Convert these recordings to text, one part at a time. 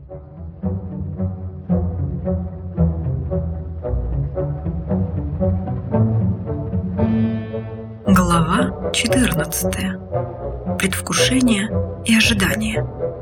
Глава 14. Предвкушение и ожидание.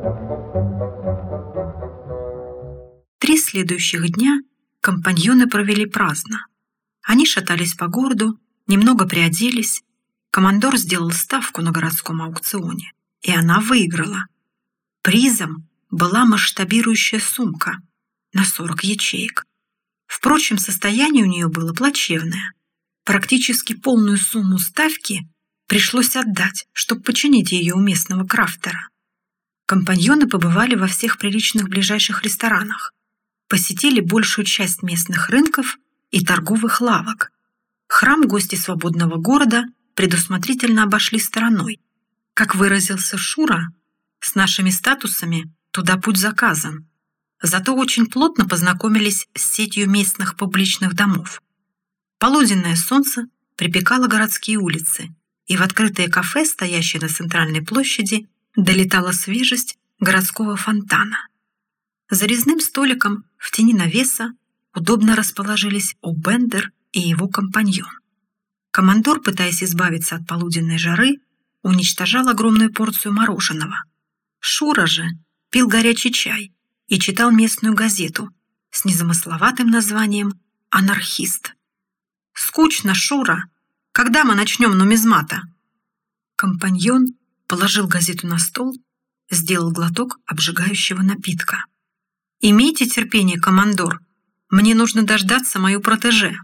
3 следующих дня компаньоны провели праздно. Они шатались по городу, немного приоделись. Командор сделал ставку на городском аукционе, и она выиграла. Призом была масштабирующая сумка на 40 ячеек. Впрочем, состояние у нее было плачевное. Практически полную сумму ставки пришлось отдать, чтобы починить ее у местного крафтера. Компаньоны побывали во всех приличных ближайших ресторанах, посетили большую часть местных рынков и торговых лавок. Храм гости свободного города предусмотрительно обошли стороной. Как выразился Шура, с нашими статусами туда путь заказан. Зато очень плотно познакомились с сетью местных публичных домов. Полуденное солнце припекало городские улицы, и в открытые кафе, стоящие на центральной площади, долетала свежесть городского фонтана. За резным столиком в тени навеса удобно расположились О'Бендер и его компаньон. Командор, пытаясь избавиться от полуденной жары, уничтожал огромную порцию мороженого. Шура же пил горячий чай и читал местную газету с незамысловатым названием «Анархист». «Скучно, Шура. Когда мы начнем нумизмата?» Компаньон положил газету на стол, сделал глоток обжигающего напитка. «Имейте терпение, командор. Мне нужно дождаться мою протеже».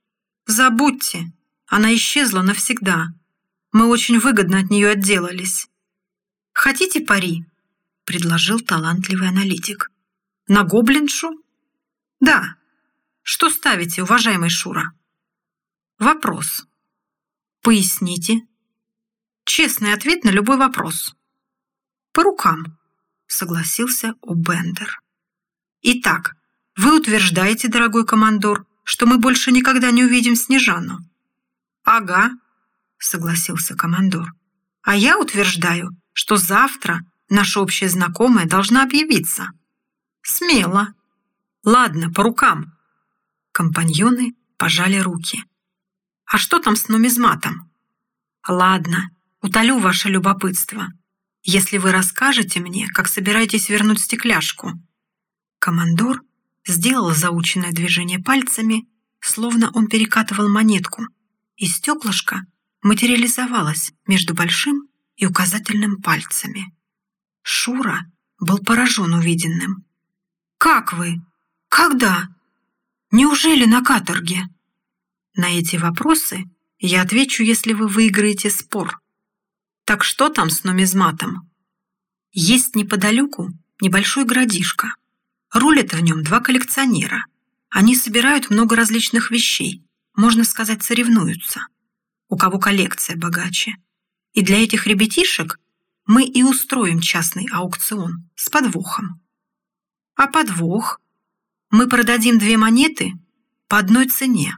«Забудьте. Она исчезла навсегда. Мы очень выгодно от нее отделались». «Хотите пари?» — предложил талантливый аналитик. «На гоблиншу?» «Да. Что ставите, уважаемый Шура?» «Вопрос». «Поясните». «Честный ответ на любой вопрос». «По рукам», — согласился О'Бендер. «Итак, вы утверждаете, дорогой командор, что мы больше никогда не увидим Снежану?» «Ага», — согласился командор. «А я утверждаю, что завтра наша общая знакомая должна объявиться». «Смело». «Ладно, по рукам». Компаньоны пожали руки. «А что там с нумизматом?» «Ладно, утолю ваше любопытство, если вы расскажете мне, как собираетесь вернуть стекляшку». Командор сделал заученное движение пальцами, словно он перекатывал монетку, и стеклышко материализовалось между большим и указательным пальцами. Шура был поражен увиденным. «Как вы? Когда? Неужели на каторге?» На эти вопросы я отвечу, если вы выиграете спор. Так что там с нумизматом? Есть неподалеку небольшой городишко. Рулят в нем 2 коллекционера. Они собирают много различных вещей, можно сказать, соревнуются. У кого коллекция богаче. И для этих ребятишек мы и устроим частный аукцион с подвохом. А подвох? Мы продадим 2 монеты по одной цене.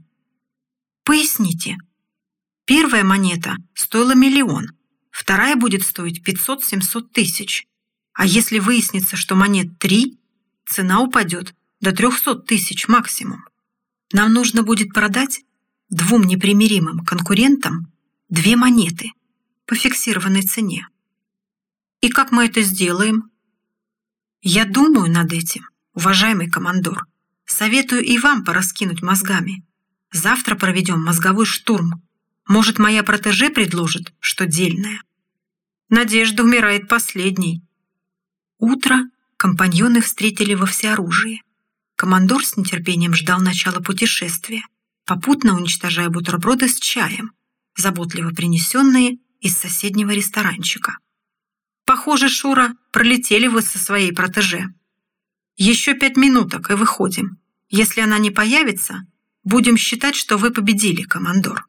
Поясните. Первая монета стоила 1 000 000, вторая будет стоить 500-700 тысяч. А если выяснится, что монет 3, цена упадет до 300 тысяч максимум. Нам нужно будет продать 2 непримиримым конкурентам 2 монеты по фиксированной цене. И как мы это сделаем? Я думаю над этим, уважаемый командор. Советую и вам пораскинуть мозгами. Завтра проведем мозговой штурм. Может, моя протеже предложит, что дельное. Надежда умирает последней. Утро компаньоны встретили во всеоружии. Командор с нетерпением ждал начала путешествия, попутно уничтожая бутерброды с чаем, заботливо принесенные из соседнего ресторанчика. «Похоже, Шура, пролетели вы со своей протеже. Еще 5 минуток и выходим. Если она не появится, будем считать, что вы победили, командор».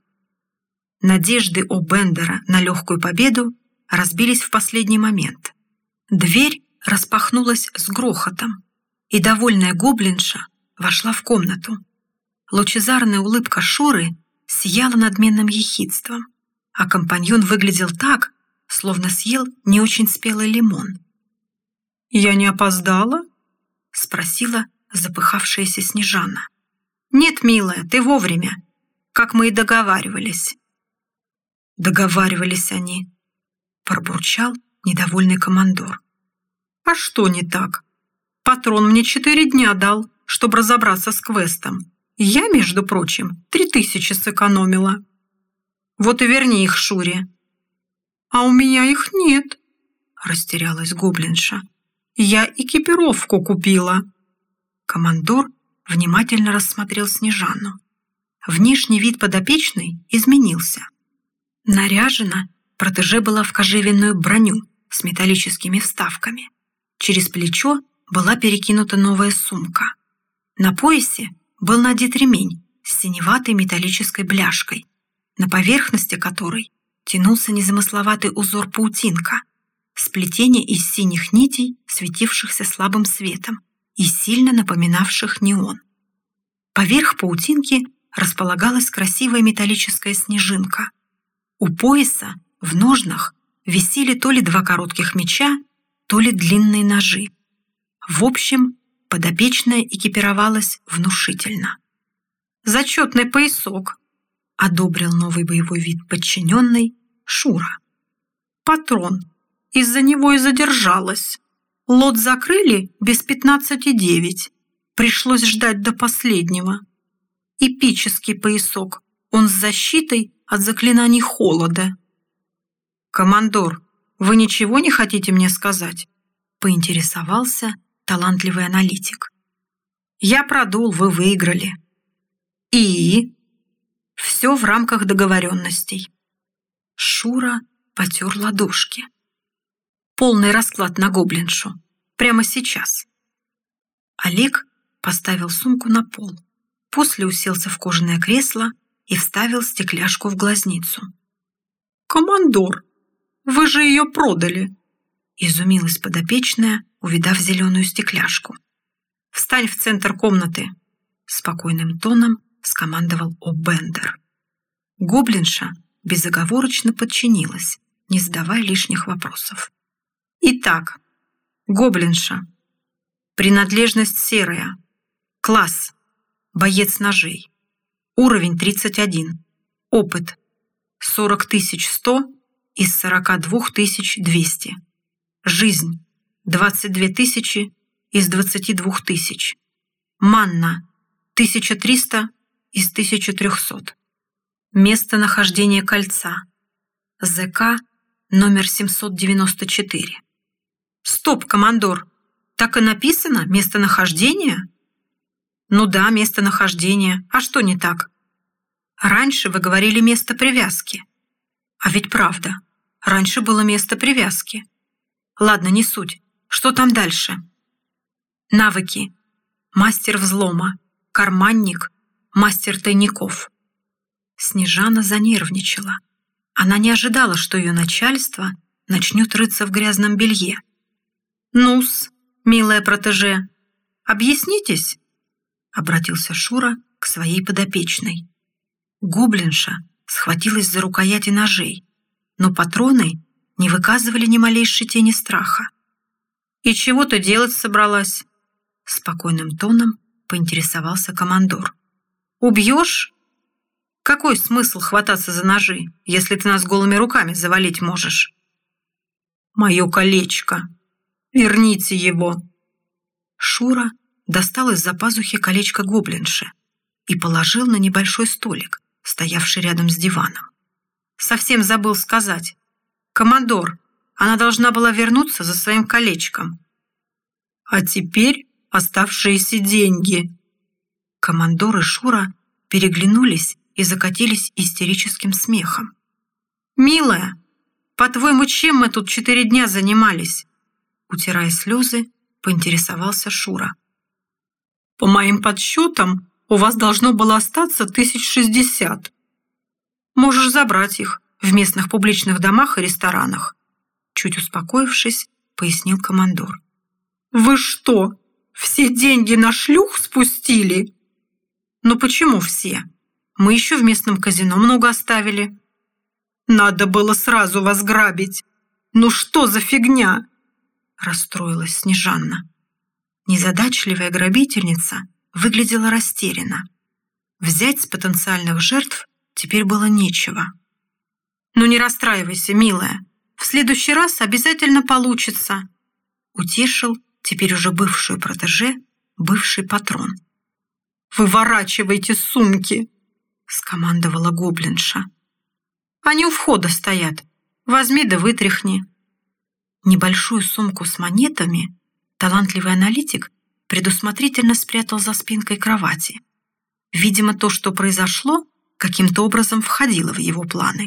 Надежды О'Бендера на легкую победу разбились в последний момент. Дверь распахнулась с грохотом, и довольная гоблинша вошла в комнату. Лучезарная улыбка Шуры сияла надменным ехидством, а компаньон выглядел так, словно съел не очень спелый лимон. «Я не опоздала?» — спросила запыхавшаяся Снежана. «Нет, милая, ты вовремя, как мы и договаривались». «Договаривались они», — пробурчал недовольный командор. «А что не так? Патрон мне 4 дня дал, чтобы разобраться с квестом. Я, между прочим, 3000 сэкономила. Вот и верни их Шуре». «А у меня их нет», — растерялась гоблинша. «Я экипировку купила». Командор внимательно рассмотрел Снежану. Внешний вид подопечной изменился. Наряжена протеже была в кожевенную броню с металлическими вставками. Через плечо была перекинута новая сумка. На поясе был надет ремень с синеватой металлической бляшкой, на поверхности которой тянулся незамысловатый узор паутинка, сплетение из синих нитей, светившихся слабым светом и сильно напоминавших неон. Поверх паутинки располагалась красивая металлическая снежинка. У пояса в ножнах висели то ли 2 коротких меча, то ли длинные ножи. В общем, подопечная экипировалась внушительно. «Зачетный поясок», — одобрил новый боевой вид подчиненный Шура. «Патрон. Из-за него и задержалась. Лот закрыли без 15:09. Пришлось ждать до последнего. Эпический поясок. Он с защитой от заклинаний холода». «Командор, вы ничего не хотите мне сказать?» — поинтересовался талантливый аналитик. «Я продул, вы выиграли». «И?» «Все в рамках договоренностей». Шура потер ладошки. «Полный расклад на гоблиншу. Прямо сейчас». Олег поставил сумку на пол, после уселся в кожаное кресло и вставил стекляшку в глазницу. «Командор, вы же ее продали!» — изумилась подопечная, увидав зеленую стекляшку. «Встань в центр комнаты!» — спокойным тоном скомандовал О'Бендер. Гоблинша безоговорочно подчинилась, не задавая лишних вопросов. «Итак, гоблинша. Принадлежность серая. Класс. Боец ножей. Уровень 31. Опыт 40100 из 42200. Жизнь 22000 из 22000. Манна 1300 из 1300. Местонахождение кольца. ЗК номер 794. Стоп, командор, так и написано местонахождение? Ну да, местонахождение. А что не так? Раньше вы говорили место привязки. А ведь правда, раньше было место привязки. Ладно, не суть. Что там дальше? Навыки. Мастер взлома, карманник, мастер тайников. Снежана занервничала. Она не ожидала, что ее начальство начнет рыться в грязном белье. «Ну-с, милая протеже, объяснитесь?» — обратился Шура к своей подопечной. Гоблинша схватилась за рукояти ножей, но патроны не выказывали ни малейшей тени страха. «И чего ты делать собралась?» — спокойным тоном поинтересовался командор. «Убьешь? Какой смысл хвататься за ножи, если ты нас голыми руками завалить можешь?» «Мое колечко! Верните его!» Шура достал из-за пазухи колечко гоблинши и положил на небольшой столик, стоявший рядом с диваном. «Совсем забыл сказать. Командор, она должна была вернуться за своим колечком. А теперь оставшиеся деньги». Командор и Шура переглянулись и закатились истерическим смехом. «Милая, по-твоему, чем мы тут 4 дня занимались?» Утирая слезы, поинтересовался Шура. «По моим подсчетам, у вас должно было остаться 1060. Можешь забрать их в местных публичных домах и ресторанах», чуть успокоившись, пояснил командор. «Вы что, все деньги на шлюх спустили?» «Ну почему все? Мы еще в местном казино много оставили». «Надо было сразу вас грабить. Ну что за фигня?» Расстроилась Снежанна. Незадачливая грабительница выглядела растерянно. Взять с потенциальных жертв теперь было нечего. «Ну не расстраивайся, милая, в следующий раз обязательно получится», утешил теперь уже бывшую протеже бывший патрон. «Выворачивайте сумки!» — скомандовала гоблинша. «Они у входа стоят. Возьми да вытряхни». Небольшую сумку с монетами талантливый аналитик предусмотрительно спрятал за спинкой кровати. Видимо, то, что произошло, каким-то образом входило в его планы.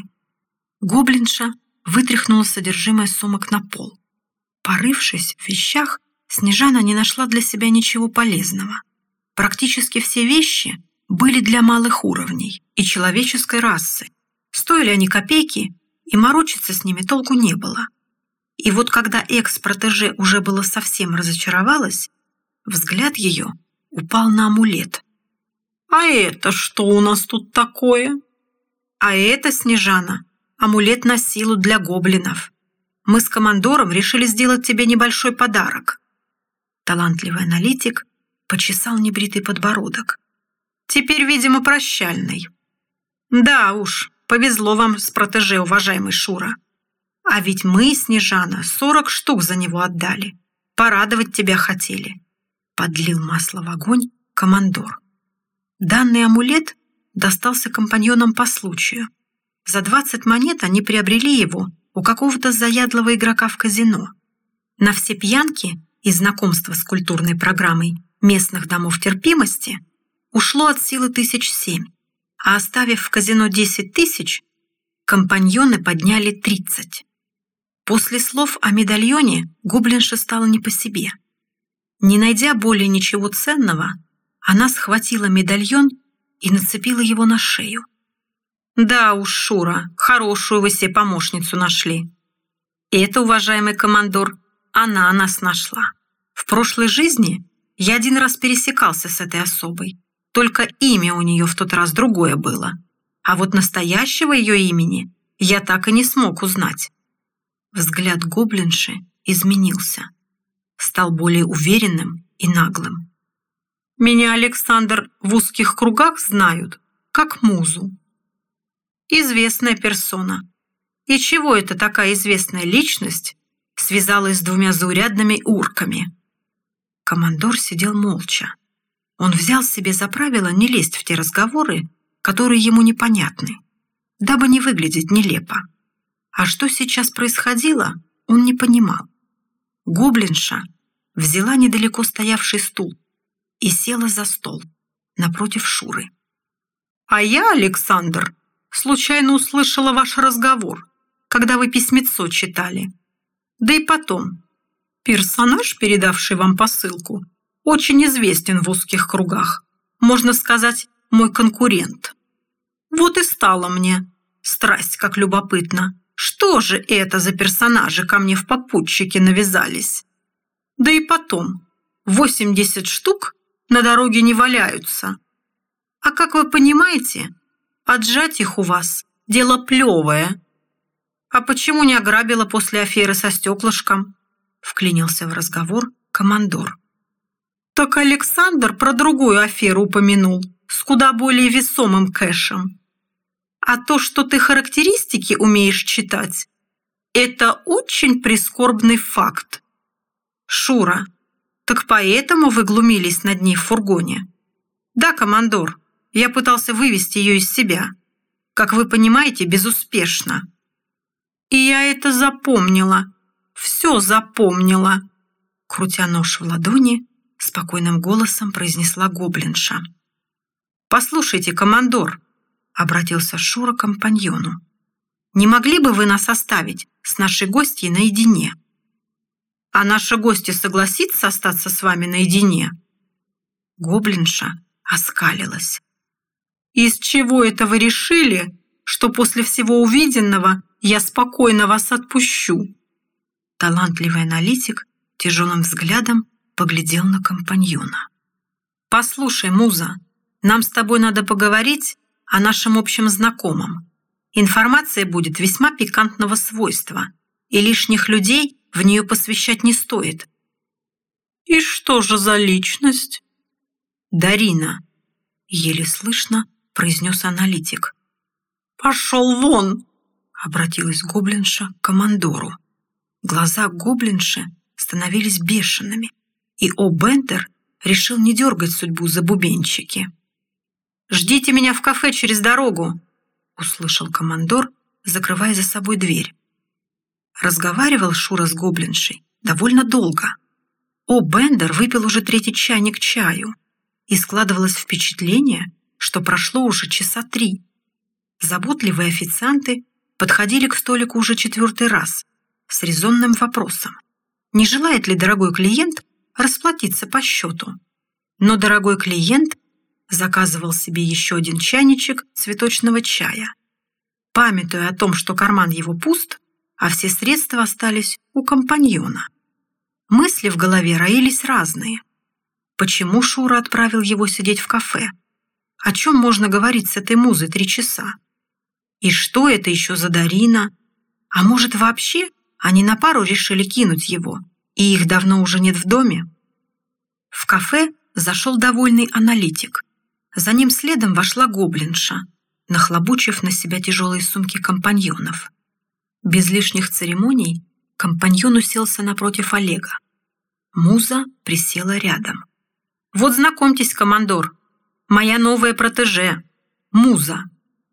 Гоблинша вытряхнула содержимое сумок на пол. Порывшись в вещах, Снежана не нашла для себя ничего полезного. Практически все вещи были для малых уровней и человеческой расы. Стоили они копейки, и морочиться с ними толку не было. И вот когда экс-протеже уже было совсем разочаровалась, взгляд ее упал на амулет. «А это что у нас тут такое?» «А это, Снежана, амулет на силу для гоблинов. Мы с командором решили сделать тебе небольшой подарок». Талантливый аналитик почесал небритый подбородок. «Теперь, видимо, прощальный». «Да уж, повезло вам с протеже, уважаемый Шура. А ведь мы, Снежана, 40 штук за него отдали. Порадовать тебя хотели», — подлил масло в огонь командор. Данный амулет достался компаньонам по случаю. За 20 монет они приобрели его у какого-то заядлого игрока в казино. На все пьянки и знакомство с культурной программой местных домов терпимости ушло от силы 1007, а оставив в казино 10 000, компаньоны подняли 30. После слов о медальоне гоблинше стало не по себе. Не найдя более ничего ценного, она схватила медальон и нацепила его на шею. «Да уж, Шура, хорошую вы себе помощницу нашли. Это, уважаемый командор, она нас нашла. В прошлой жизни я один раз пересекался с этой особой, только имя у нее в тот раз другое было. А вот настоящего ее имени я так и не смог узнать». Взгляд гоблинши изменился, стал более уверенным и наглым. «Меня, Александр, в узких кругах знают, как музу». «Известная персона. И чего это такая известная личность связалась с двумя заурядными урками?» Командор сидел молча. Он взял себе за правило не лезть в те разговоры, которые ему непонятны, дабы не выглядеть нелепо. А что сейчас происходило, он не понимал. Гоблинша взяла недалеко стоявший стул и села за стол напротив Шуры. «А я, Александр, случайно услышала ваш разговор, когда вы письмецо читали. Да и потом, персонаж, передавший вам посылку, очень известен в узких кругах, можно сказать, мой конкурент. Вот и стало мне страсть как любопытно, что же это за персонажи ко мне в попутчике навязались? Да и потом, 80 штук на дороге не валяются. А как вы понимаете, отжать их у вас – дело плевое». «А почему не ограбила после аферы со стеклышком?» – вклинился в разговор командор. «Так Александр про другую аферу упомянул, с куда более весомым кэшем. А то, что ты характеристики умеешь читать, это очень прискорбный факт. Шура, так поэтому вы глумились над ней в фургоне?» «Да, командор, я пытался вывести ее из себя. Как вы понимаете, безуспешно». «И я это запомнила, все запомнила», крутя нож в ладони, спокойным голосом произнесла гоблинша. «Послушайте, командор», — обратился Шура к компаньону, «не могли бы вы нас оставить с нашей гостьей наедине?» «А наша гостья согласится остаться с вами наедине?» Гоблинша оскалилась. «Из чего это вы решили, что после всего увиденного я спокойно вас отпущу?» Талантливый аналитик тяжелым взглядом поглядел на компаньона. «Послушай, Муза, нам с тобой надо поговорить о нашем общем знакомом. Информация будет весьма пикантного свойства, и лишних людей в нее посвящать не стоит». «И что же за личность?» «Дарина», — еле слышно произнес аналитик. «Пошел вон!» — обратилась гоблинша к командору. Глаза гоблинши становились бешеными, и О'Бендер решил не дергать судьбу за бубенчики. «Ждите меня в кафе через дорогу!» — услышал командор, закрывая за собой дверь. Разговаривал Шура с гоблиншей довольно долго. О'Бендер выпил уже 3-й чайник чаю, и складывалось впечатление, что прошло уже часа 3. Заботливые официанты подходили к столику уже 4-й раз с резонным вопросом: не желает ли дорогой клиент расплатиться по счету? Но дорогой клиент заказывал себе еще 1 чайничек цветочного чая, памятуя о том, что карман его пуст, а все средства остались у компаньона. Мысли в голове роились разные. Почему Шура отправил его сидеть в кафе? О чем можно говорить с этой музой 3 часа? И что это еще за Дарина? А может, вообще они на пару решили кинуть его, и их давно уже нет в доме? В кафе зашел довольный аналитик. За ним следом вошла гоблинша, нахлобучив на себя тяжелые сумки компаньонов. Без лишних церемоний компаньон уселся напротив Олега. Муза присела рядом. «Вот знакомьтесь, командор, моя новая протеже, Муза.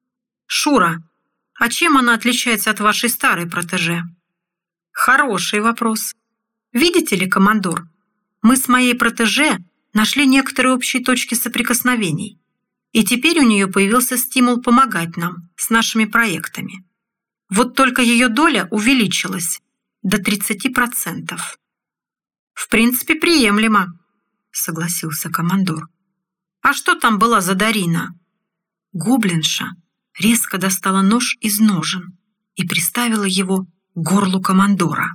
Шура, а чем она отличается от вашей старой протеже?» «Хороший вопрос. Видите ли, командор, мы с моей протеже нашли некоторые общие точки соприкосновений, и теперь у нее появился стимул помогать нам с нашими проектами. Вот только ее доля увеличилась до 30%. В принципе, приемлемо», — согласился командор. «А что там была за Дарина?» Гоблинша резко достала нож из ножен и приставила его к горлу командора.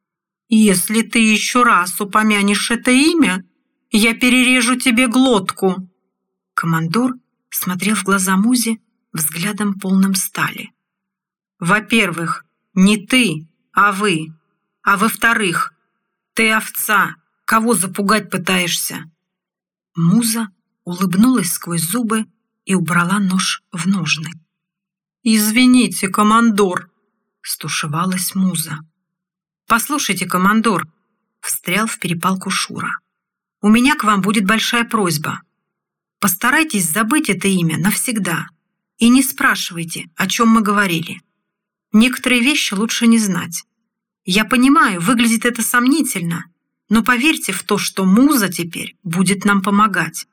«Если ты еще раз упомянешь это имя, я перережу тебе глотку!» Командор смотрел в глаза Музе взглядом полным стали. «Во-первых, не ты, а вы. А во-вторых, ты овца. Кого запугать пытаешься?» Муза улыбнулась сквозь зубы и убрала нож в ножны. «Извините, командор», — стушевалась Муза. «Послушайте, командор», — встрял в перепалку Шура, «у меня к вам будет большая просьба. Постарайтесь забыть это имя навсегда и не спрашивайте, о чем мы говорили. Некоторые вещи лучше не знать. Я понимаю, выглядит это сомнительно, но поверьте в то, что Муза теперь будет нам помогать».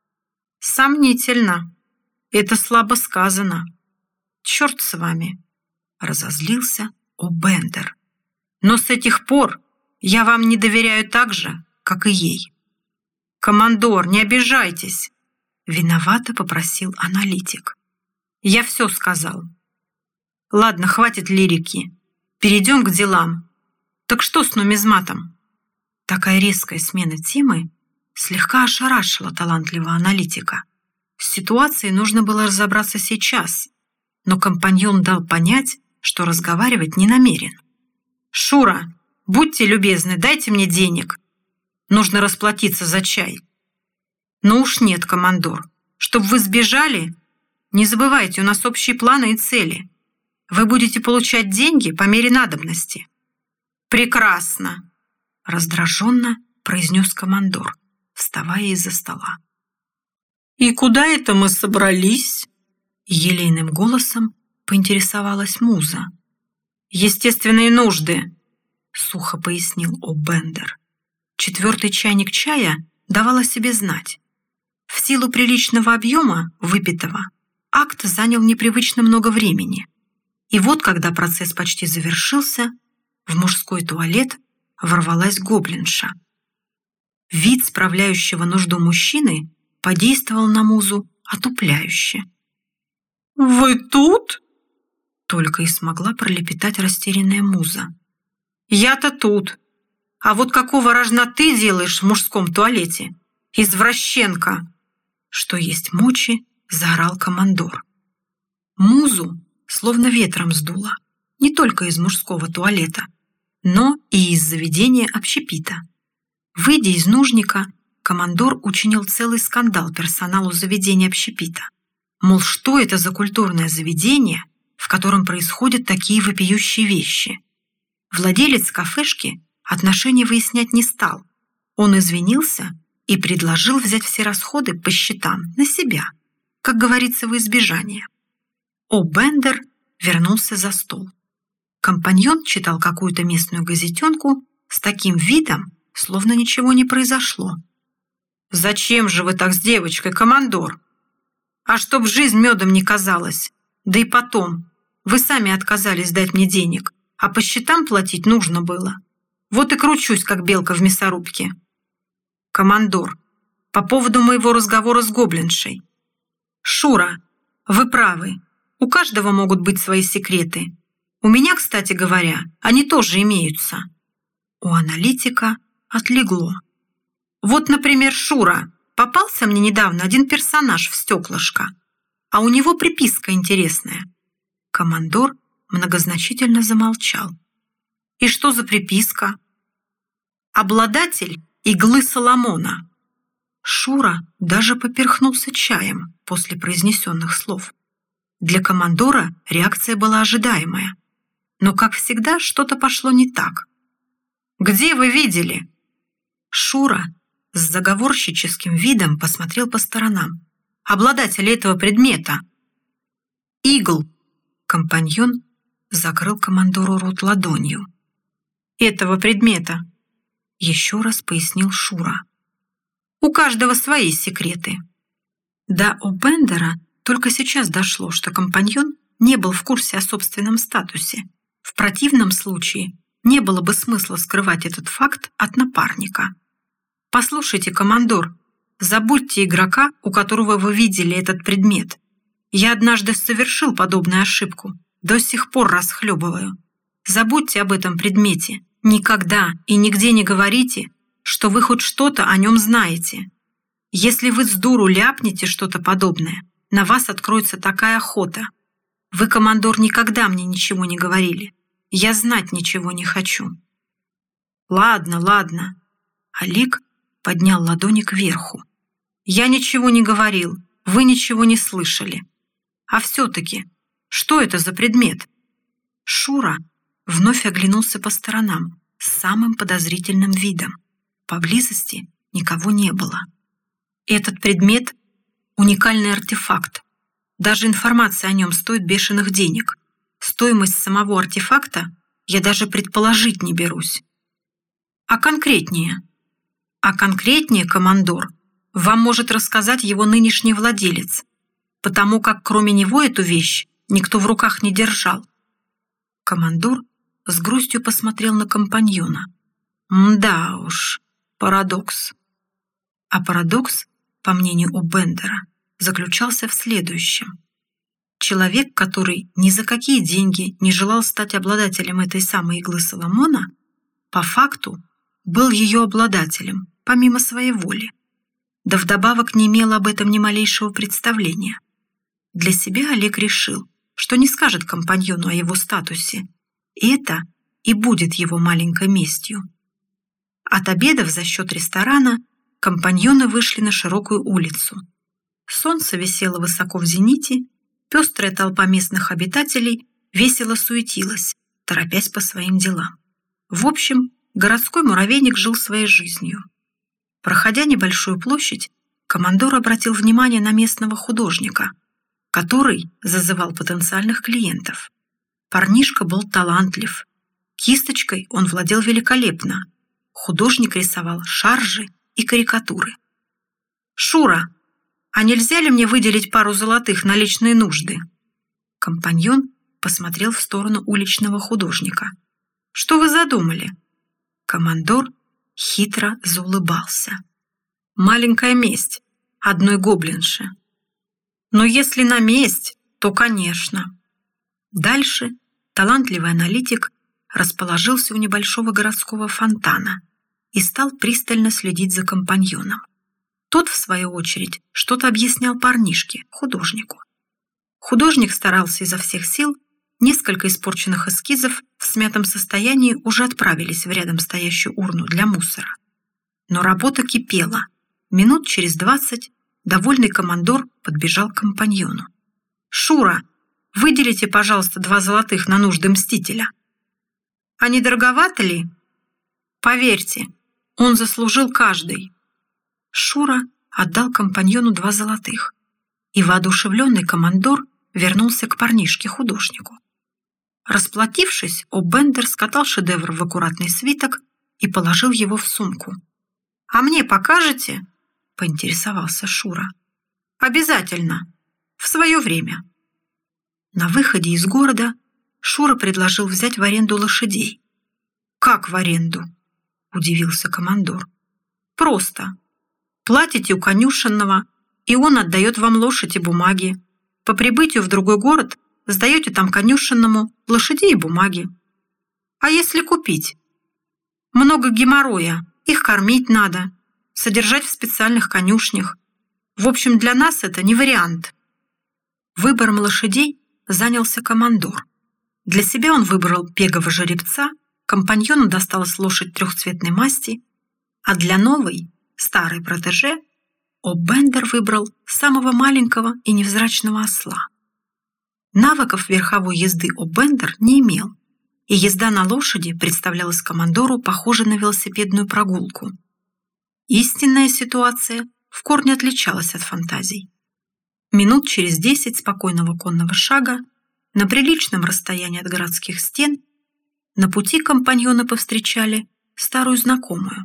«Сомнительно. Это слабо сказано. Черт с вами», — разозлился О'Бендер. «Но с этих пор я вам не доверяю так же, как и ей». «Командор, не обижайтесь», — виновато попросил аналитик. «Я все сказал. Ладно, хватит лирики. Перейдем к делам. Так что с нумизматом?» Такая резкая смена темы слегка ошарашила талантливого аналитика. С ситуацией нужно было разобраться сейчас, но компаньон дал понять, что разговаривать не намерен. «Шура, будьте любезны, дайте мне денег. Нужно расплатиться за чай». «Ну уж нет, командор. Чтоб вы сбежали, не забывайте, у нас общие планы и цели. Вы будете получать деньги по мере надобности». «Прекрасно», — раздраженно произнес командор, вставая из-за стола. «И куда это мы собрались?» — елейным голосом поинтересовалась Муза. «Естественные нужды», — сухо пояснил О'Бендер. 4-й чайник чая давал о себе знать. В силу приличного объема выпитого акт занял непривычно много времени. И вот, когда процесс почти завершился, в мужской туалет ворвалась гоблинша. Вид справляющего нужду мужчины подействовал на Музу отупляюще. «Вы тут?» — только и смогла пролепетать растерянная Муза. «Я-то тут. А вот какого рожна ты делаешь в мужском туалете? Извращенка!» Что есть мочи, заорал командор. Музу словно ветром сдуло, не только из мужского туалета, но и из заведения общепита. Выйдя из нужника, командор учинил целый скандал персоналу заведения общепита. Мол, что это за культурное заведение, в котором происходят такие вопиющие вещи? Владелец кафешки отношения выяснять не стал. Он извинился и предложил взять все расходы по счетам на себя, как говорится, во избежание. О'Бендер вернулся за стол. Компаньон читал какую-то местную газетенку с таким видом, словно ничего не произошло. «Зачем же вы так с девочкой, командор? А чтоб жизнь медом не казалась. Да и потом, вы сами отказались дать мне денег, а по счетам платить нужно было. Вот и кручусь, как белка в мясорубке. Командор, по поводу моего разговора с гоблиншей. Шура, вы правы, у каждого могут быть свои секреты. У меня, кстати говоря, они тоже имеются». У аналитика отлегло. Вот, например, Шура. Попался мне недавно один персонаж в стеклышко, а у него приписка интересная. Командор многозначительно замолчал. И что за приписка? Обладатель иглы Соломона. Шура даже поперхнулся чаем после произнесенных слов. Для командора реакция была ожидаемая. Но, как всегда, что-то пошло не так. «Где вы видели?» Шура с заговорщическим видом посмотрел по сторонам. «Обладатель этого предмета». «Игл». Компаньон закрыл командору рот ладонью. «Этого предмета», — еще раз пояснил Шура. «У каждого свои секреты». До О'Бендера только сейчас дошло, что компаньон не был в курсе о собственном статусе. В противном случае не было бы смысла скрывать этот факт от напарника. «Послушайте, командор, забудьте игрока, у которого вы видели этот предмет. Я однажды совершил подобную ошибку, до сих пор расхлебываю. Забудьте об этом предмете. Никогда и нигде не говорите, что вы хоть что-то о нем знаете. Если вы с дуру ляпнете что-то подобное, на вас откроется такая охота. Вы, командор, никогда мне ничего не говорили. Я знать ничего не хочу». «Ладно, ладно». Олег поднял ладони кверху. «Я ничего не говорил, вы ничего не слышали. А все-таки, что это за предмет?» Шура вновь оглянулся по сторонам с самым подозрительным видом. Поблизости никого не было. «Этот предмет — уникальный артефакт. Даже информация о нем стоит бешеных денег. Стоимость самого артефакта я даже предположить не берусь. А конкретнее? А конкретнее, командор, вам может рассказать его нынешний владелец, потому как кроме него эту вещь никто в руках не держал». Командор с грустью посмотрел на компаньона. «Да уж, парадокс». А парадокс, по мнению О'Бендера, заключался в следующем. Человек, который ни за какие деньги не желал стать обладателем этой самой иглы Соломона, по факту был ее обладателем, помимо своей воли. Да вдобавок не имел об этом ни малейшего представления. Для себя Олег решил, что не скажет компаньону о его статусе. Это и будет его маленькой местью. Отобедав за счет ресторана, компаньоны вышли на широкую улицу. Солнце висело высоко в зените, пестрая толпа местных обитателей весело суетилась, торопясь по своим делам. В общем, городской муравейник жил своей жизнью. Проходя небольшую площадь, командор обратил внимание на местного художника, который зазывал потенциальных клиентов. Парнишка был талантлив. Кисточкой он владел великолепно. Художник рисовал шаржи и карикатуры. «Шура, а нельзя ли мне выделить пару золотых на личные нужды?» Компаньон посмотрел в сторону уличного художника. «Что вы задумали?» Командор хитро заулыбался. «Маленькая месть одной гоблинши. Но если на месть, то, конечно». Дальше талантливый аналитик расположился у небольшого городского фонтана и стал пристально следить за компаньоном. Тот, в свою очередь, что-то объяснял парнишке, художнику. Художник старался изо всех сил, несколько испорченных эскизов в смятом состоянии уже отправились в рядом стоящую урну для мусора. Но работа кипела. Минут через 20 довольный командор подбежал к компаньону. «Шура, выделите, пожалуйста, 2 золотых на нужды Мстителя». «А не дороговато ли?» «Поверьте, он заслужил каждый». Шура отдал компаньону 2 золотых, и воодушевленный командор вернулся к парнишке-художнику. Расплатившись, О'Бендер скатал шедевр в аккуратный свиток и положил его в сумку. «А мне покажете?» — поинтересовался Шура. «Обязательно. В свое время». На выходе из города Шура предложил взять в аренду лошадей. «Как в аренду?» — удивился командор. «Просто. Платите у конюшенного, и он отдает вам лошадь и бумаги. По прибытию в другой город сдаете там конюшенному лошадей и бумаги. А если купить? Много геморроя, их кормить надо, содержать в специальных конюшнях. В общем, для нас это не вариант». Выбором лошадей занялся командор. Для себя он выбрал пегого жеребца, компаньону досталась лошадь трехцветной масти, а для новой, старой протеже, О'Бендер выбрал самого маленького и невзрачного осла. Навыков верховой езды О'Бендер не имел, и езда на лошади представлялась командору похожей на велосипедную прогулку. Истинная ситуация в корне отличалась от фантазий. Минут через 10 спокойного конного шага, на приличном расстоянии от городских стен, на пути компаньоны повстречали старую знакомую.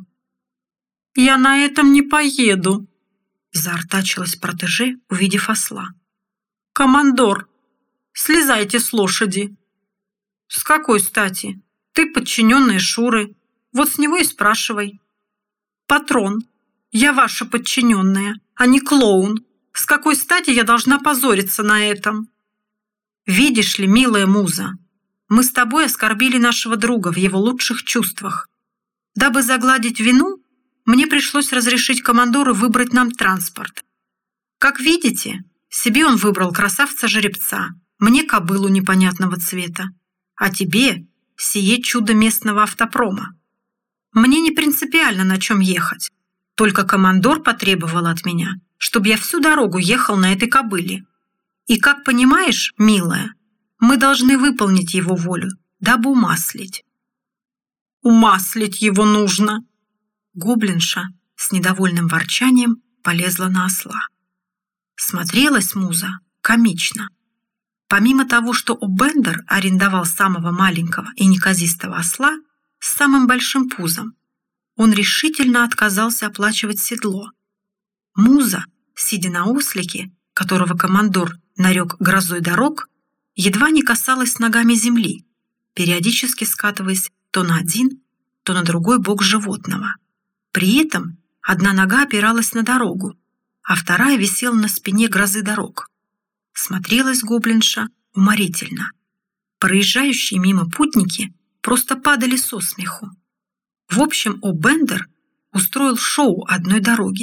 «Я на этом не поеду», — заортачилась протеже, увидев осла. «Командор, слезайте с лошади». «С какой стати? Ты подчиненная Шуры. Вот с него и спрашивай». «Патрон, я ваша подчиненная, а не клоун. С какой стати я должна позориться на этом?» «Видишь ли, милая муза, мы с тобой оскорбили нашего друга в его лучших чувствах. Дабы загладить вину, мне пришлось разрешить командору выбрать нам транспорт. Как видите, себе он выбрал красавца-жеребца, мне кобылу непонятного цвета, а тебе сие чудо местного автопрома. Мне не принципиально, на чем ехать, только командор потребовал от меня, чтобы я всю дорогу ехал на этой кобыле. И, как понимаешь, милая, мы должны выполнить его волю, дабы умаслить». «Умаслить его нужно!» Гоблинша с недовольным ворчанием полезла на осла. Смотрелась муза комично. Помимо того, что О'Бендер арендовал самого маленького и неказистого осла с самым большим пузом, он решительно отказался оплачивать седло. Муза, сидя на ослике, которого командор нарек грозой дорог, едва не касалась ногами земли, периодически скатываясь то на один, то на другой бок животного. При этом одна нога опиралась на дорогу, а вторая висела на спине грозы дорог. Смотрелась гоблинша уморительно. Проезжающие мимо путники просто падали со смеху. В общем, О'Бендер устроил шоу одной дороги.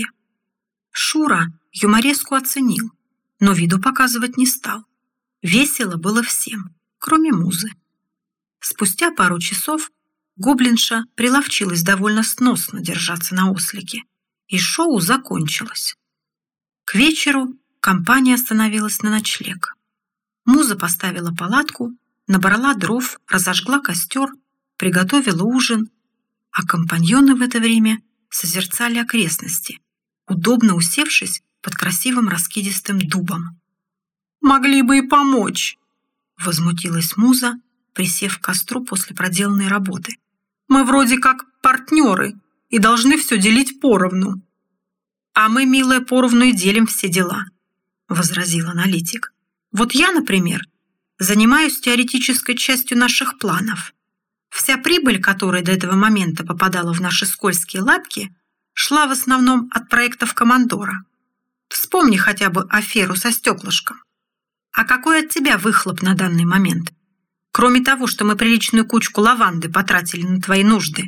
Шура юмореску оценил, но виду показывать не стал. Весело было всем, кроме музы. Спустя пару часов гоблинша приловчилась довольно сносно держаться на ослике, и шоу закончилось. К вечеру компания остановилась на ночлег. Муза поставила палатку, набрала дров, разожгла костер, приготовила ужин, а компаньоны в это время созерцали окрестности, удобно усевшись под красивым раскидистым дубом. «Могли бы и помочь», — возмутилась муза, присев к костру после проделанной работы. «Мы вроде как партнеры и должны все делить поровну». «А мы, милая, поровну и делим все дела», — возразил аналитик. «Вот я, например, занимаюсь теоретической частью наших планов. Вся прибыль, которая до этого момента попадала в наши скользкие лапки, шла в основном от проектов командора. Вспомни хотя бы аферу со стеклышком. А какой от тебя выхлоп на данный момент? Кроме того, что мы приличную кучку лаванды потратили на твои нужды».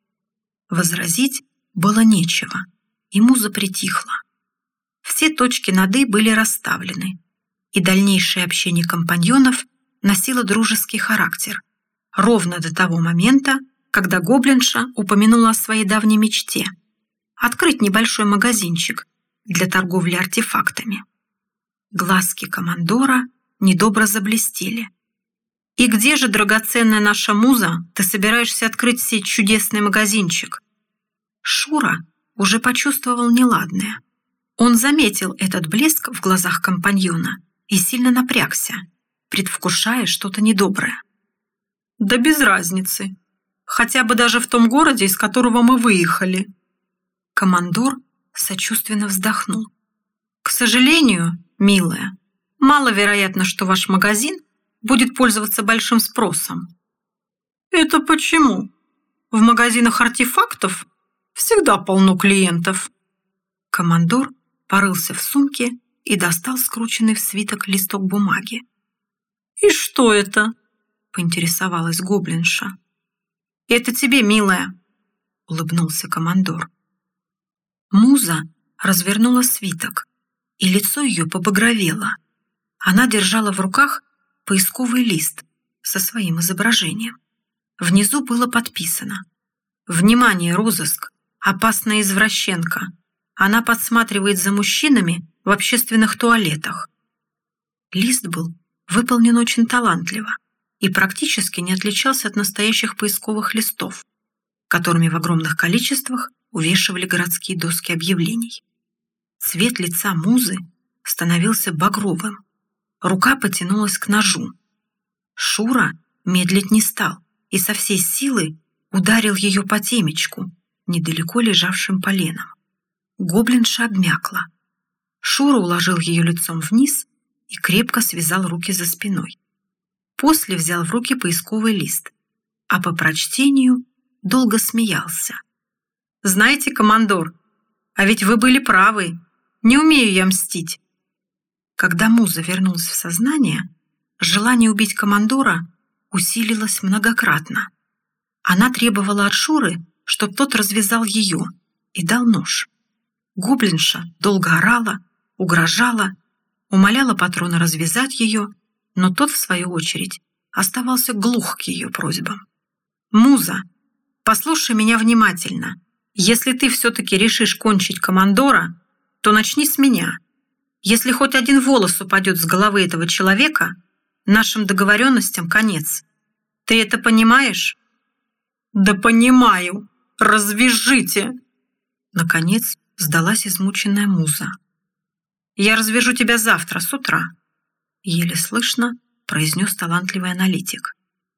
Возразить было нечего, и муза притихла. Все точки над «и» были расставлены, и дальнейшее общение компаньонов носило дружеский характер, ровно до того момента, когда гоблинша упомянула о своей давней мечте открыть небольшой магазинчик для торговли артефактами. Глазки командора недобро заблестели. «И где же, драгоценная наша муза, ты собираешься открыть сей чудесный магазинчик?» Шура уже почувствовал неладное. Он заметил этот блеск в глазах компаньона и сильно напрягся, предвкушая что-то недоброе. «Да без разницы. Хотя бы даже в том городе, из которого мы выехали». Командор сочувственно вздохнул. «К сожалению, милая, маловероятно, что ваш магазин будет пользоваться большим спросом». «Это почему? В магазинах артефактов всегда полно клиентов». Командор порылся в сумке и достал скрученный в свиток листок бумаги. «И что это?» — поинтересовалась гоблинша. «Это тебе, милая», — улыбнулся командор. Муза развернула свиток, и лицо ее побагровело. Она держала в руках поисковый лист со своим изображением. Внизу было подписано: «Внимание, розыск! Опасная извращенка! Она подсматривает за мужчинами в общественных туалетах». Лист был выполнен очень талантливо и практически не отличался от настоящих поисковых листов, которыми в огромных количествах увешивали городские доски объявлений. Цвет лица музы становился багровым. Рука потянулась к ножу. Шура медлить не стал и со всей силы ударил ее по темечку, недалеко лежавшим поленом. Гоблинша обмякла. Шура уложил ее лицом вниз и крепко связал руки за спиной. После взял в руки поисковый лист, а по прочтению долго смеялся. «Знаете, командор, а ведь вы были правы. Не умею я мстить». Когда муза вернулась в сознание, желание убить командора усилилось многократно. Она требовала от Шуры, чтобы тот развязал ее и дал нож. Гоблинша долго орала, угрожала, умоляла патрона развязать ее, но тот, в свою очередь, оставался глух к ее просьбам. «Муза, послушай меня внимательно. Если ты все-таки решишь кончить командора, то начни с меня. Если хоть один волос упадет с головы этого человека, нашим договоренностям конец. Ты это понимаешь?» «Да понимаю. Развяжите!» Наконец сдалась измученная муза. «Я развяжу тебя завтра с утра», — еле слышно произнес талантливый аналитик.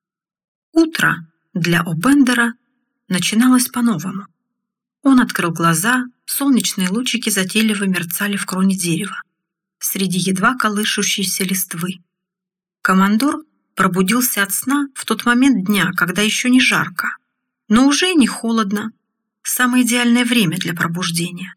Утро для Обендера начиналось по-новому. Он открыл глаза, солнечные лучики затейливо мерцали в кроне дерева, среди едва колышущейся листвы. Командор пробудился от сна в тот момент дня, когда еще не жарко, но уже и не холодно. Самое идеальное время для пробуждения.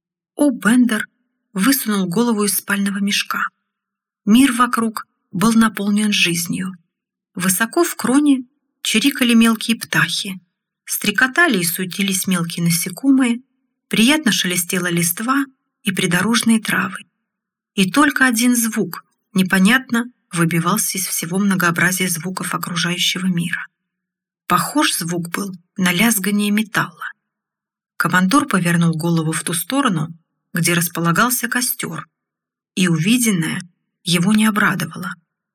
Обендер высунул голову из спального мешка. Мир вокруг был наполнен жизнью. Высоко в кроне чирикали мелкие птахи, стрекотали и суетились мелкие насекомые, приятно шелестела листва и придорожные травы. И только один звук непонятно выбивался из всего многообразия звуков окружающего мира. Похож звук был на лязгание металла. Командор повернул голову в ту сторону, где располагался костер, и увиденное его не обрадовало.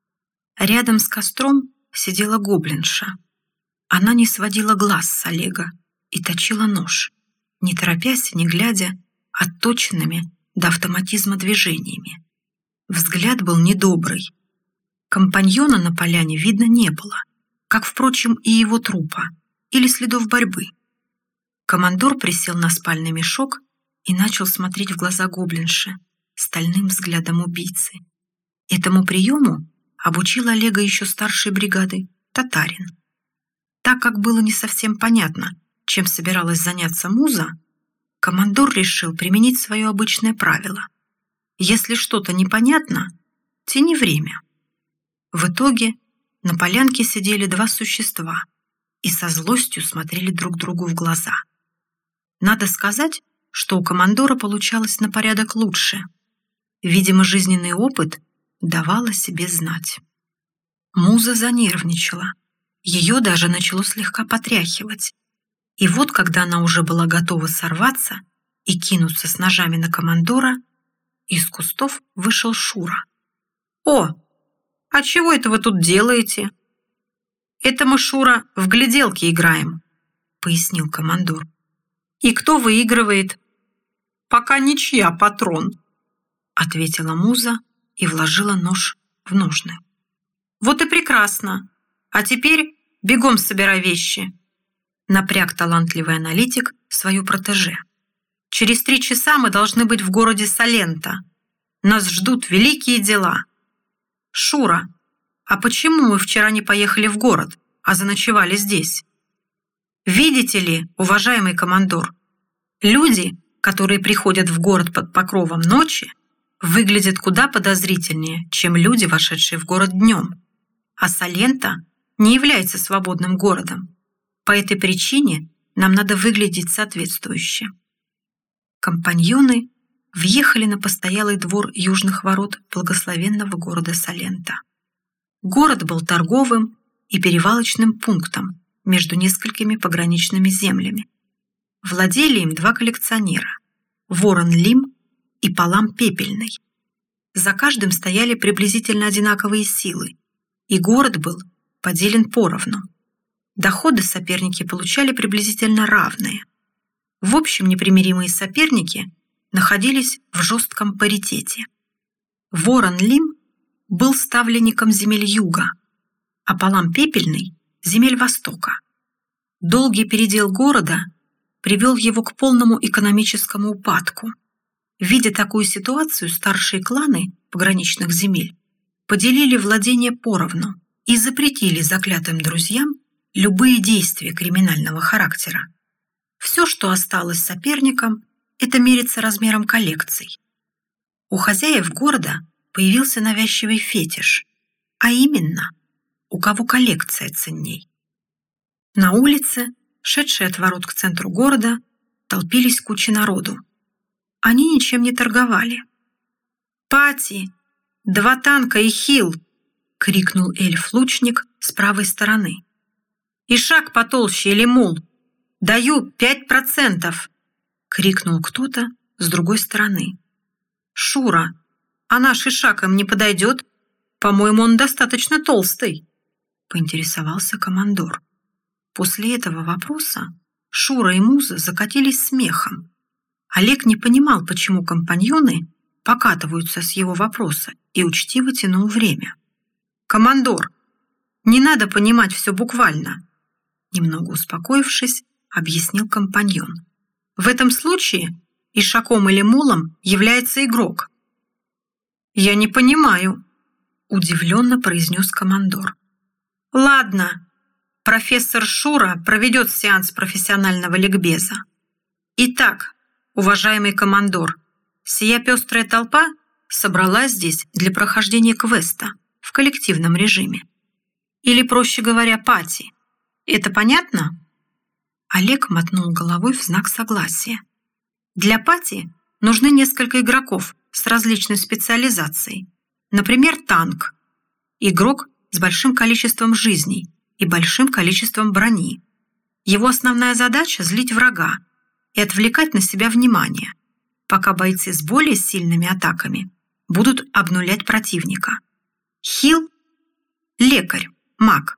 Рядом с костром сидела гоблинша. Она не сводила глаз с Олега и точила нож, не торопясь и не глядя, отточенными до автоматизма движениями. Взгляд был недобрый. Компаньона на поляне видно не было, как, впрочем, и его трупа или следов борьбы. Командор присел на спальный мешок и начал смотреть в глаза гоблинши стальным взглядом убийцы. Этому приему обучил Олега еще старшей бригады татарин. Так как было не совсем понятно, чем собиралась заняться муза, командор решил применить свое обычное правило. Если что-то непонятно, тяни время. В итоге на полянке сидели два существа и со злостью смотрели друг другу в глаза. Надо сказать, что у командора получалось на порядок лучше. Видимо, жизненный опыт давал о себе знать. Муза занервничала. Ее даже начало слегка потряхивать. И вот, когда она уже была готова сорваться и кинуться с ножами на командора, из кустов вышел Шура. «О, а чего это вы тут делаете?» «Это мы, Шура, в гляделки играем», — пояснил командор. «И кто выигрывает?» «Пока ничья, патрон», — ответила Муза и вложила нож в ножны. «Вот и прекрасно. А теперь бегом собирай вещи», — напряг талантливый аналитик свою протеже. «Через 3 часа мы должны быть в городе Салента. Нас ждут великие дела. Шура, а почему мы вчера не поехали в город, а заночевали здесь? Видите ли, уважаемый командор, люди, которые приходят в город под покровом ночи, выглядят куда подозрительнее, чем люди, вошедшие в город днем. А Салента не является свободным городом. По этой причине нам надо выглядеть соответствующе». Компаньоны въехали на постоялый двор южных ворот благословенного города Салента. Город был торговым и перевалочным пунктом между несколькими пограничными землями. Владели им 2 коллекционера – Ворон Лим и Палам Пепельный. За каждым стояли приблизительно одинаковые силы, и город был поделен поровну. Доходы соперники получали приблизительно равные. В общем, непримиримые соперники находились в жестком паритете. Ворон Лим был ставленником земель юга, а Палам Пепельный – земель востока. Долгий передел города привел его к полному экономическому упадку. Видя такую ситуацию, старшие кланы пограничных земель поделили владения поровну и запретили заклятым друзьям любые действия криминального характера. Все, что осталось соперникам, это мериться размером коллекций. У хозяев города появился навязчивый фетиш, а именно, у кого коллекция ценней. На улице, шедшей от ворот к центру города, толпились кучи народу. Они ничем не торговали. «Пати! 2 танка и хил!» — крикнул эльф-лучник с правой стороны. «И шаг потолще или мул! Даю 5%!» — крикнул кто-то с другой стороны. «Шура, а наш ишак им не подойдет? По-моему, он достаточно толстый», — поинтересовался командор. После этого вопроса Шура и Муза закатились смехом. Олег не понимал, почему компаньоны покатываются с его вопроса, и учтиво тянул время. «Командор, не надо понимать все буквально», — немного успокоившись, объяснил компаньон. «В этом случае ишаком или мулом является игрок». «Я не понимаю», — удивленно произнес командор. «Ладно, профессор Шура проведет сеанс профессионального ликбеза. Итак, уважаемый командор, сия пестрая толпа собралась здесь для прохождения квеста в коллективном режиме. Или, проще говоря, пати. Это понятно?» Олег мотнул головой в знак согласия. «Для пати нужны несколько игроков с различной специализацией. Например, танк. Игрок с большим количеством жизней и большим количеством брони. Его основная задача – злить врага и отвлекать на себя внимание, пока бойцы с более сильными атаками будут обнулять противника. Хил – лекарь, маг.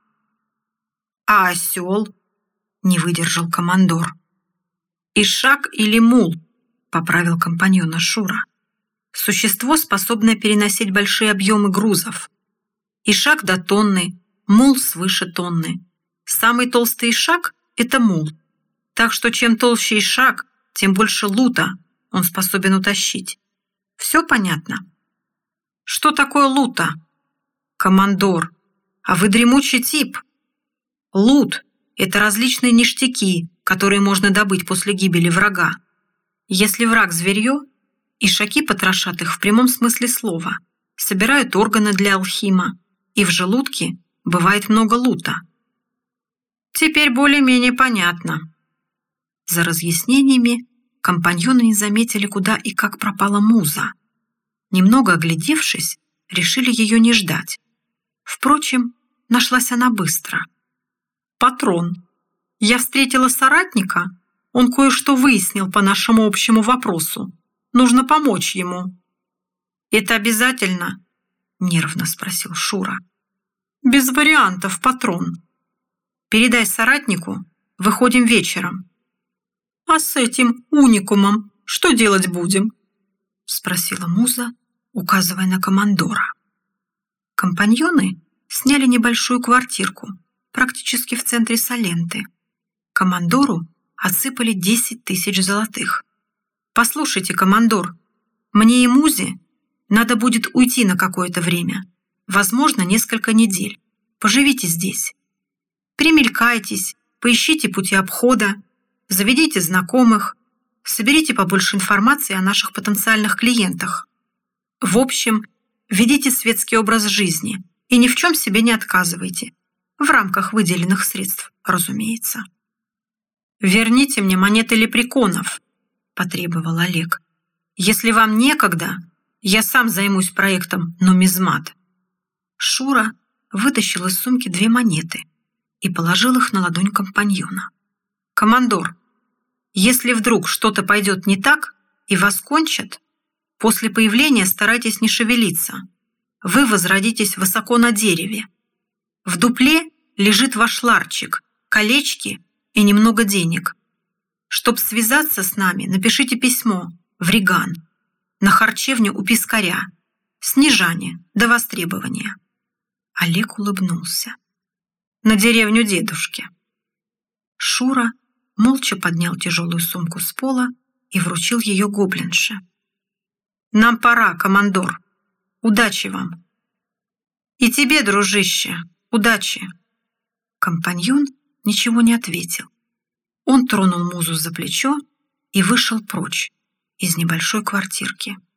А осел – не выдержал командор. «Ишак или мул», — поправил компаньона Шура. «Существо, способное переносить большие объемы грузов. Ишак до тонны, мул свыше тонны. Самый толстый ишак — это мул. Так что чем толще ишак, тем больше лута он способен утащить. Все понятно?» «Что такое лута?» «Командор, а вы дремучий тип. Лут — это различные ништяки, которые можно добыть после гибели врага. Если враг — зверье, ишаки потрошат их в прямом смысле слова, собирают органы для алхима, и в желудке бывает много лута». «Теперь более-менее понятно». За разъяснениями компаньоны не заметили, куда и как пропала Муза. Немного оглядевшись, решили ее не ждать. Впрочем, нашлась она быстро. «Патрон, я встретила соратника, Он кое-что выяснил по нашему общему вопросу. Нужно помочь ему». «Это обязательно?» — нервно спросил Шура. «Без вариантов, патрон. Передай соратнику, выходим вечером». «А с этим уникумом что делать будем?» — спросила Муза, указывая на командора. Компаньоны сняли небольшую квартирку, практически в центре Саленты. Командору отсыпали 10 тысяч золотых. «Послушайте, командор, мне и Музе надо будет уйти на какое-то время, возможно, несколько недель. Поживите здесь. Примелькайтесь, поищите пути обхода, заведите знакомых, соберите побольше информации о наших потенциальных клиентах. В общем, ведите светский образ жизни и ни в чем себе не отказывайте, в рамках выделенных средств, разумеется». «Верните мне монеты лепреконов», — потребовал Олег. «Если вам некогда, я сам займусь проектом «Нумизмат». Шура вытащил из сумки 2 монеты и положил их на ладонь компаньона. «Командор, если вдруг что-то пойдет не так и вас кончат, после появления старайтесь не шевелиться. Вы возродитесь высоко на дереве. В дупле лежит ваш ларчик, колечки и немного денег. Чтоб связаться с нами, напишите письмо в Риган, на харчевню у Пискаря, Снежане, до востребования». Олег улыбнулся. «На деревню дедушки». Шура молча поднял тяжелую сумку с пола и вручил ее гоблинше. «Нам пора, командор. Удачи вам». «И тебе, дружище, удачи». Компаньон ничего не ответил. Он тронул Музу за плечо и вышел прочь из небольшой квартирки.